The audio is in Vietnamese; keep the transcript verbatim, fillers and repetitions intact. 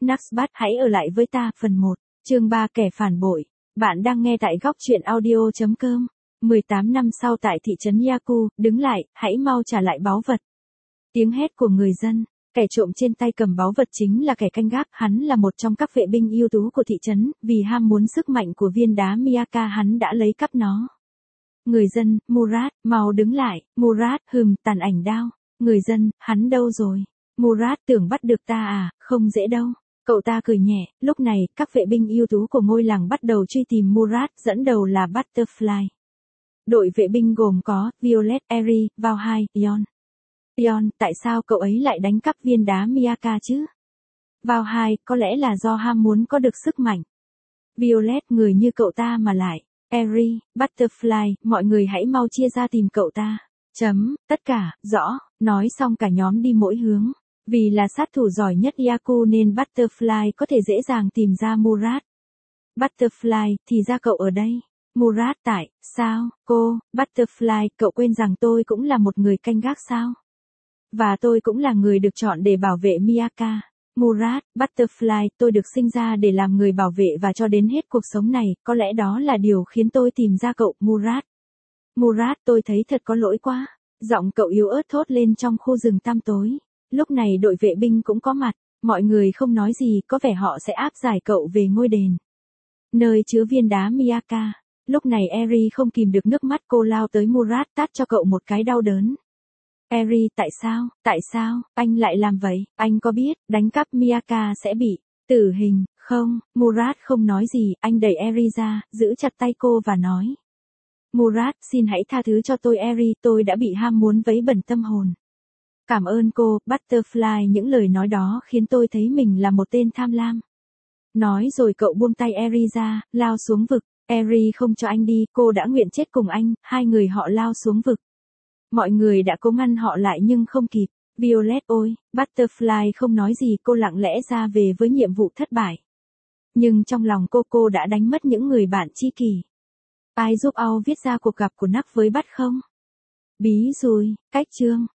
Naxbat hãy ở lại với ta phần một, chương ba kẻ phản bội. Bạn đang nghe tại góc truyện audio.com. mười tám năm sau tại thị trấn Yaku, đứng lại, hãy mau trả lại báu vật. Tiếng hét của người dân, kẻ trộm trên tay cầm báu vật chính là kẻ canh gác, hắn là một trong các vệ binh ưu tú của thị trấn, vì ham muốn sức mạnh của viên đá Miyaka hắn đã lấy cắp nó. Người dân, Murat, mau đứng lại, Murat, hừm, tàn ảnh đao. Người dân, hắn đâu rồi? Murat tưởng bắt được ta à, không dễ đâu. Cậu ta cười nhẹ, lúc này, các vệ binh ưu tú của ngôi làng bắt đầu truy tìm Murat, dẫn đầu là Butterfly. Đội vệ binh gồm có, Violet, Eri, Vào hai, Yon. Yon, tại sao cậu ấy lại đánh cắp viên đá Miyaka chứ? Vào hai, có lẽ là do ham muốn có được sức mạnh. Violet, người như cậu ta mà lại. Eri, Butterfly, mọi người hãy mau chia ra tìm cậu ta. Chấm, tất cả, rõ, nói xong cả nhóm đi mỗi hướng. Vì là sát thủ giỏi nhất Yaku nên Butterfly có thể dễ dàng tìm ra Murat. Butterfly, thì ra cậu ở đây. Murat, tại, sao, cô, Butterfly, cậu quên rằng tôi cũng là một người canh gác sao? Và tôi cũng là người được chọn để bảo vệ Miyaka. Murat, Butterfly, tôi được sinh ra để làm người bảo vệ và cho đến hết cuộc sống này, có lẽ đó là điều khiến tôi tìm ra cậu, Murat. Murat, tôi thấy thật có lỗi quá. Giọng cậu yếu ớt thốt lên trong khu rừng tăm tối. Lúc này đội vệ binh cũng có mặt, mọi người không nói gì, có vẻ họ sẽ áp giải cậu về ngôi đền. Nơi chứa viên đá Miyaka. Lúc này Eri không kìm được nước mắt, cô lao tới Murat tát cho cậu một cái đau đớn. Eri, tại sao, tại sao, anh lại làm vậy, anh có biết, đánh cắp Miyaka sẽ bị tử hình, không? Murat không nói gì, anh đẩy Eri ra, giữ chặt tay cô và nói. Murat, xin hãy tha thứ cho tôi Eri, tôi đã bị ham muốn vấy bẩn tâm hồn. Cảm ơn cô, Butterfly, những lời nói đó khiến tôi thấy mình là một tên tham lam. Nói rồi cậu buông tay Eri ra, lao xuống vực. Eri không cho anh đi, cô đã nguyện chết cùng anh, hai người họ lao xuống vực. Mọi người đã cố ngăn họ lại nhưng không kịp. Violet ôi, Butterfly không nói gì, cô lặng lẽ ra về với nhiệm vụ thất bại. Nhưng trong lòng cô cô đã đánh mất những người bạn tri kỷ. Ai giúp Ao viết ra cuộc gặp của Nắc với Bắt không? Bí rồi, cách chương.